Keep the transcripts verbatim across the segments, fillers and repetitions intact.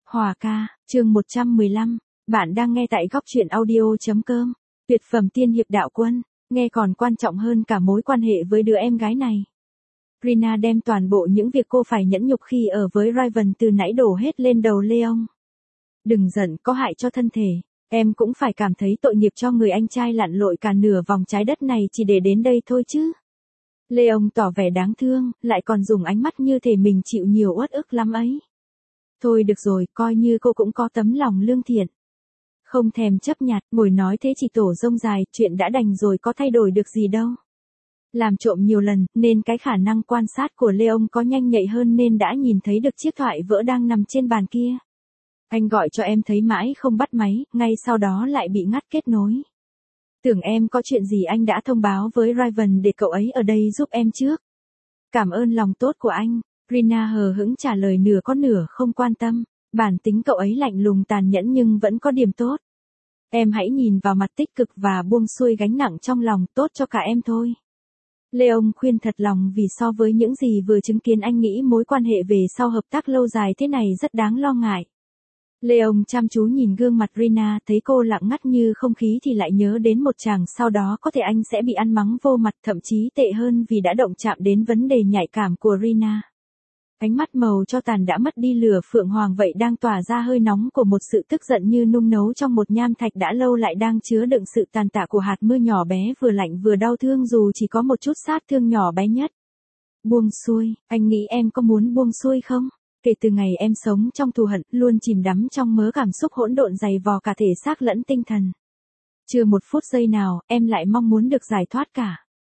Hòa ca, chương một trăm mười lăm, bạn đang nghe tại góc truyện audio.com, tuyệt phẩm tiên hiệp đạo quân, nghe còn quan trọng hơn cả mối quan hệ với đứa em gái này. Rina đem toàn bộ những việc cô phải nhẫn nhục khi ở với Raven từ nãy đổ hết lên đầu Leon. Đừng giận, có hại cho thân thể, em cũng phải cảm thấy tội nghiệp cho người anh trai lặn lội cả nửa vòng trái đất này chỉ để đến đây thôi chứ. Leon tỏ vẻ đáng thương, lại còn dùng ánh mắt như thể mình chịu nhiều uất ức lắm ấy. Thôi được rồi, coi như cô cũng có tấm lòng lương thiện. Không thèm chấp nhặt, ngồi nói thế chỉ tổ rông dài, chuyện đã đành rồi có thay đổi được gì đâu. Làm trộm nhiều lần, nên cái khả năng quan sát của Leon có nhanh nhạy hơn nên đã nhìn thấy được chiếc thoại vỡ đang nằm trên bàn kia. Anh gọi cho em thấy mãi không bắt máy, ngay sau đó lại bị ngắt kết nối. Tưởng em có chuyện gì anh đã thông báo với Raven để cậu ấy ở đây giúp em trước. Cảm ơn lòng tốt của anh. Rina hờ hững trả lời nửa có nửa không quan tâm, bản tính cậu ấy lạnh lùng tàn nhẫn nhưng vẫn có điểm tốt. Em hãy nhìn vào mặt tích cực và buông xuôi gánh nặng trong lòng, tốt cho cả em thôi. Leon khuyên thật lòng vì so với những gì vừa chứng kiến anh nghĩ mối quan hệ về sau hợp tác lâu dài thế này rất đáng lo ngại. Leon chăm chú nhìn gương mặt Rina, thấy cô lặng ngắt như không khí thì lại nhớ đến một chàng sau đó có thể anh sẽ bị ăn mắng vô mặt, thậm chí tệ hơn vì đã động chạm đến vấn đề nhạy cảm của Rina. Ánh mắt màu cho tàn đã mất đi lửa phượng hoàng vậy đang tỏa ra hơi nóng của một sự tức giận như nung nấu trong một nham thạch đã lâu lại đang chứa đựng sự tàn tạ của hạt mưa nhỏ bé vừa lạnh vừa đau thương dù chỉ có một chút sát thương nhỏ bé nhất. Buông xuôi, anh nghĩ em có muốn buông xuôi không? Kể từ ngày em sống trong thù hận, luôn chìm đắm trong mớ cảm xúc hỗn độn dày vò cả thể xác lẫn tinh thần. Chưa một phút giây nào, em lại mong muốn được giải thoát cả.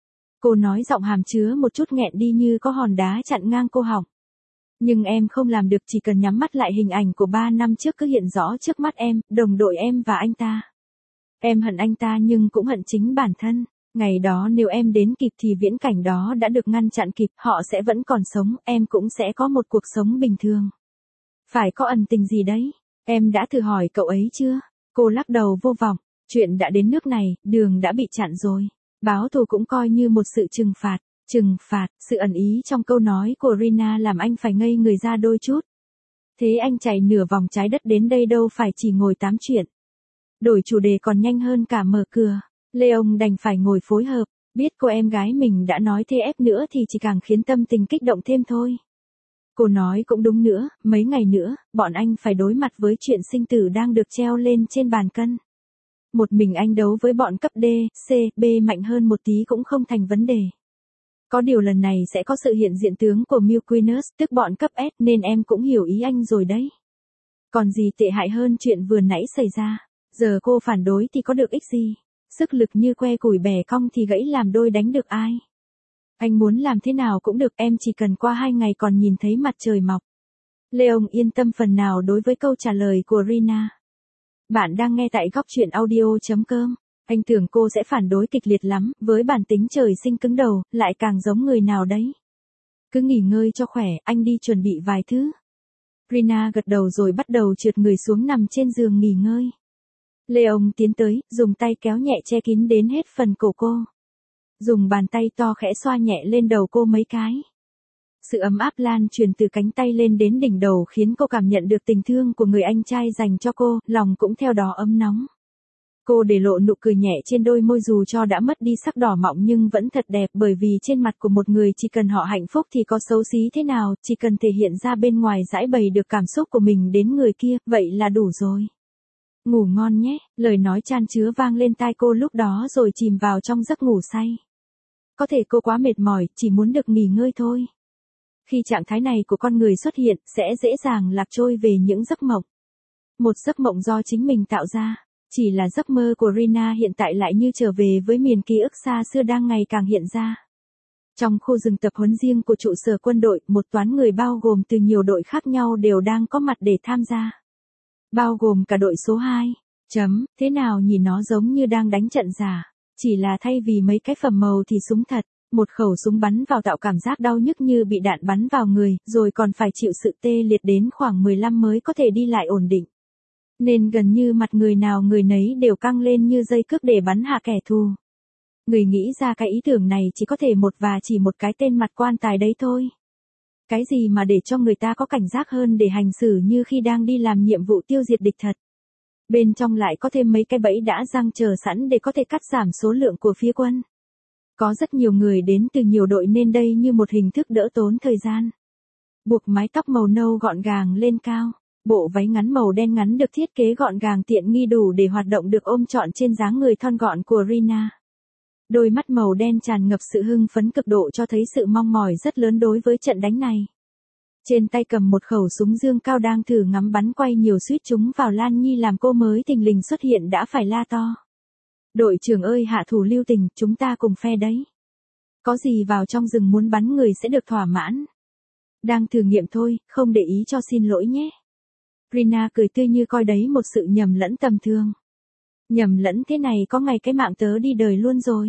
Cô nói giọng hàm chứa một chút nghẹn đi như có hòn đá chặn ngang cô họng. Nhưng em không làm được, chỉ cần nhắm mắt lại hình ảnh của ba năm trước cứ hiện rõ trước mắt em, đồng đội em và anh ta. Em hận anh ta nhưng cũng hận chính bản thân. Ngày đó nếu em đến kịp thì viễn cảnh đó đã được ngăn chặn kịp, họ sẽ vẫn còn sống, em cũng sẽ có một cuộc sống bình thường. Phải có ẩn tình gì đấy, em đã thử hỏi cậu ấy chưa? Cô lắc đầu vô vọng, chuyện đã đến nước này, đường đã bị chặn rồi. Báo thù cũng coi như một sự trừng phạt. Trừng phạt, sự ẩn ý trong câu nói của Rina làm anh phải ngây người ra đôi chút. Thế anh chạy nửa vòng trái đất đến đây đâu phải chỉ ngồi tám chuyện. Đổi chủ đề còn nhanh hơn cả mở cửa. Leon đành phải ngồi phối hợp, biết cô em gái mình đã nói thế ép nữa thì chỉ càng khiến tâm tình kích động thêm thôi. Cô nói cũng đúng nữa, mấy ngày nữa, bọn anh phải đối mặt với chuyện sinh tử đang được treo lên trên bàn cân. Một mình anh đấu với bọn cấp D, C, B mạnh hơn một tí cũng không thành vấn đề. Có điều lần này sẽ có sự hiện diện tướng của Milquinus, tức bọn cấp S, nên em cũng hiểu ý anh rồi đấy. Còn gì tệ hại hơn chuyện vừa nãy xảy ra, giờ cô phản đối thì có được ích gì, sức lực như que củi bẻ cong thì gãy làm đôi đánh được ai. Anh muốn làm thế nào cũng được, em chỉ cần qua hai ngày còn nhìn thấy mặt trời mọc. Leon yên tâm phần nào đối với câu trả lời của Rina. Bạn đang nghe tại góc truyện audio.com. Anh tưởng cô sẽ phản đối kịch liệt lắm, với bản tính trời sinh cứng đầu, lại càng giống người nào đấy. Cứ nghỉ ngơi cho khỏe, anh đi chuẩn bị vài thứ. Rina gật đầu rồi bắt đầu trượt người xuống nằm trên giường nghỉ ngơi. Leon tiến tới, dùng tay kéo nhẹ che kín đến hết phần cổ cô. Dùng bàn tay to khẽ xoa nhẹ lên đầu cô mấy cái. Sự ấm áp lan truyền từ cánh tay lên đến đỉnh đầu khiến cô cảm nhận được tình thương của người anh trai dành cho cô, lòng cũng theo đó ấm nóng. Cô để lộ nụ cười nhẹ trên đôi môi dù cho đã mất đi sắc đỏ mọng nhưng vẫn thật đẹp bởi vì trên mặt của một người chỉ cần họ hạnh phúc thì có xấu xí thế nào, chỉ cần thể hiện ra bên ngoài giải bày được cảm xúc của mình đến người kia, vậy là đủ rồi. Ngủ ngon nhé, lời nói chan chứa vang lên tai cô lúc đó rồi chìm vào trong giấc ngủ say. Có thể cô quá mệt mỏi, chỉ muốn được nghỉ ngơi thôi. Khi trạng thái này của con người xuất hiện, sẽ dễ dàng lạc trôi về những giấc mộng. Một giấc mộng do chính mình tạo ra. Chỉ là giấc mơ của Rina hiện tại lại như trở về với miền ký ức xa xưa đang ngày càng hiện ra. Trong khu rừng tập huấn riêng của trụ sở quân đội, một toán người bao gồm từ nhiều đội khác nhau đều đang có mặt để tham gia. Bao gồm cả đội số hai. Chấm, thế nào nhìn nó giống như đang đánh trận giả. Chỉ là thay vì mấy cái phẩm màu thì súng thật, một khẩu súng bắn vào tạo cảm giác đau nhức như bị đạn bắn vào người, rồi còn phải chịu sự tê liệt đến khoảng mười lăm mới có thể đi lại ổn định. Nên gần như mặt người nào người nấy đều căng lên như dây cước để bắn hạ kẻ thù. Người nghĩ ra cái ý tưởng này chỉ có thể một và chỉ một cái tên mặt quan tài đấy thôi. Cái gì mà để cho người ta có cảnh giác hơn để hành xử như khi đang đi làm nhiệm vụ tiêu diệt địch thật. Bên trong lại có thêm mấy cái bẫy đã giăng chờ sẵn để có thể cắt giảm số lượng của phía quân. Có rất nhiều người đến từ nhiều đội nên đây như một hình thức đỡ tốn thời gian. Buộc mái tóc màu nâu gọn gàng lên cao. Bộ váy ngắn màu đen ngắn được thiết kế gọn gàng tiện nghi đủ để hoạt động được ôm trọn trên dáng người thon gọn của Rina. Đôi mắt màu đen tràn ngập sự hưng phấn cực độ cho thấy sự mong mỏi rất lớn đối với trận đánh này. Trên tay cầm một khẩu súng dương cao đang thử ngắm bắn quay nhiều suýt chúng vào Lan Nhi làm cô mới thình lình xuất hiện đã phải la to. Đội trưởng ơi, hạ thủ lưu tình, chúng ta cùng phe đấy. Có gì vào trong rừng muốn bắn người sẽ được thỏa mãn. Đang thử nghiệm thôi, không để ý cho xin lỗi nhé. Rina cười tươi như coi đấy một sự nhầm lẫn tầm thường. Nhầm lẫn thế này có ngày cái mạng tớ đi đời luôn rồi.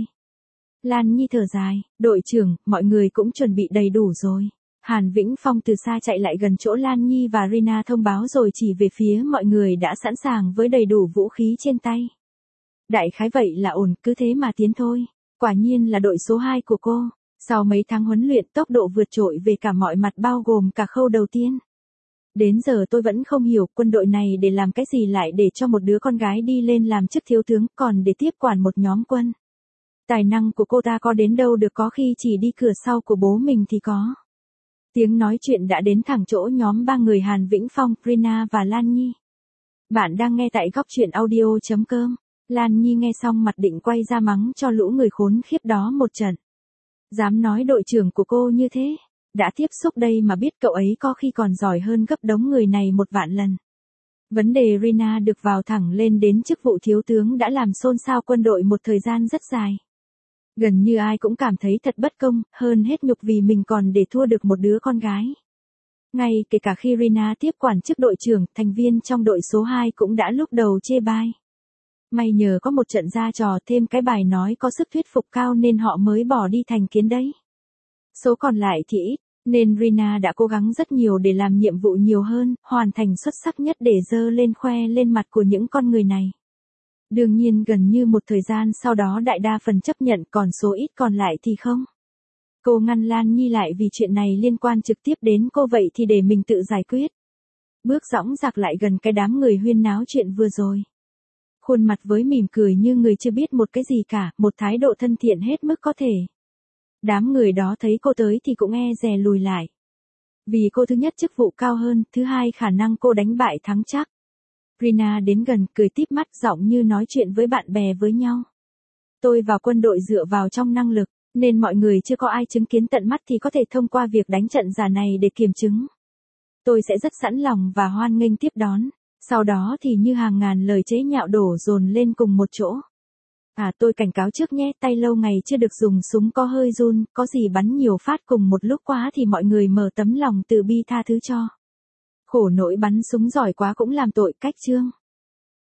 Lan Nhi thở dài, đội trưởng, mọi người cũng chuẩn bị đầy đủ rồi. Hàn Vĩnh Phong từ xa chạy lại gần chỗ Lan Nhi và Rina thông báo rồi chỉ về phía mọi người đã sẵn sàng với đầy đủ vũ khí trên tay. Đại khái vậy là ổn, cứ thế mà tiến thôi. Quả nhiên là đội số hai của cô. Sau mấy tháng huấn luyện tốc độ vượt trội về cả mọi mặt bao gồm cả khâu đầu tiên. Đến giờ tôi vẫn không hiểu quân đội này để làm cái gì lại để cho một đứa con gái đi lên làm chức thiếu tướng còn để tiếp quản một nhóm quân. Tài năng của cô ta có đến đâu được, có khi chỉ đi cửa sau của bố mình thì có. Tiếng nói chuyện đã đến thẳng chỗ nhóm ba người Hàn Vĩnh Phong, Rina và Lan Nhi. Bạn đang nghe tại góc truyện audio chấm com. Lan Nhi nghe xong mặt định quay ra mắng cho lũ người khốn khiếp đó một trận. Dám nói đội trưởng của cô như thế. Đã tiếp xúc đây mà biết cậu ấy có khi còn giỏi hơn gấp đống người này một vạn lần. Vấn đề Rina được vào thẳng lên đến chức vụ thiếu tướng đã làm xôn xao quân đội một thời gian rất dài. Gần như ai cũng cảm thấy thật bất công, hơn hết nhục vì mình còn để thua được một đứa con gái. Ngay kể cả khi Rina tiếp quản chức đội trưởng, thành viên trong đội số hai cũng đã lúc đầu chê bai. May nhờ có một trận ra trò thêm cái bài nói có sức thuyết phục cao nên họ mới bỏ đi thành kiến đấy. Số còn lại thì ít, nên Rina đã cố gắng rất nhiều để làm nhiệm vụ nhiều hơn, hoàn thành xuất sắc nhất để dơ lên khoe lên mặt của những con người này. Đương nhiên gần như một thời gian sau đó đại đa phần chấp nhận, còn số ít còn lại thì không. Cô ngăn Lan Nhi lại vì chuyện này liên quan trực tiếp đến cô, vậy thì để mình tự giải quyết. Bước dõng dạc lại gần cái đám người huyên náo chuyện vừa rồi. Khuôn mặt với mỉm cười như người chưa biết một cái gì cả, một thái độ thân thiện hết mức có thể. Đám người đó thấy cô tới thì cũng e dè lùi lại. Vì cô thứ nhất chức vụ cao hơn, thứ hai khả năng cô đánh bại thắng chắc. Rina đến gần, cười típ mắt, giọng như nói chuyện với bạn bè với nhau. Tôi vào quân đội dựa vào trong năng lực, nên mọi người chưa có ai chứng kiến tận mắt thì có thể thông qua việc đánh trận giả này để kiểm chứng. Tôi sẽ rất sẵn lòng và hoan nghênh tiếp đón. Sau đó thì như hàng ngàn lời chế nhạo đổ dồn lên cùng một chỗ. À, tôi cảnh cáo trước nhé, tay lâu ngày chưa được dùng súng có hơi run, có gì bắn nhiều phát cùng một lúc quá thì mọi người mở tấm lòng từ bi tha thứ cho. Khổ nỗi bắn súng giỏi quá cũng làm tội, cách chương.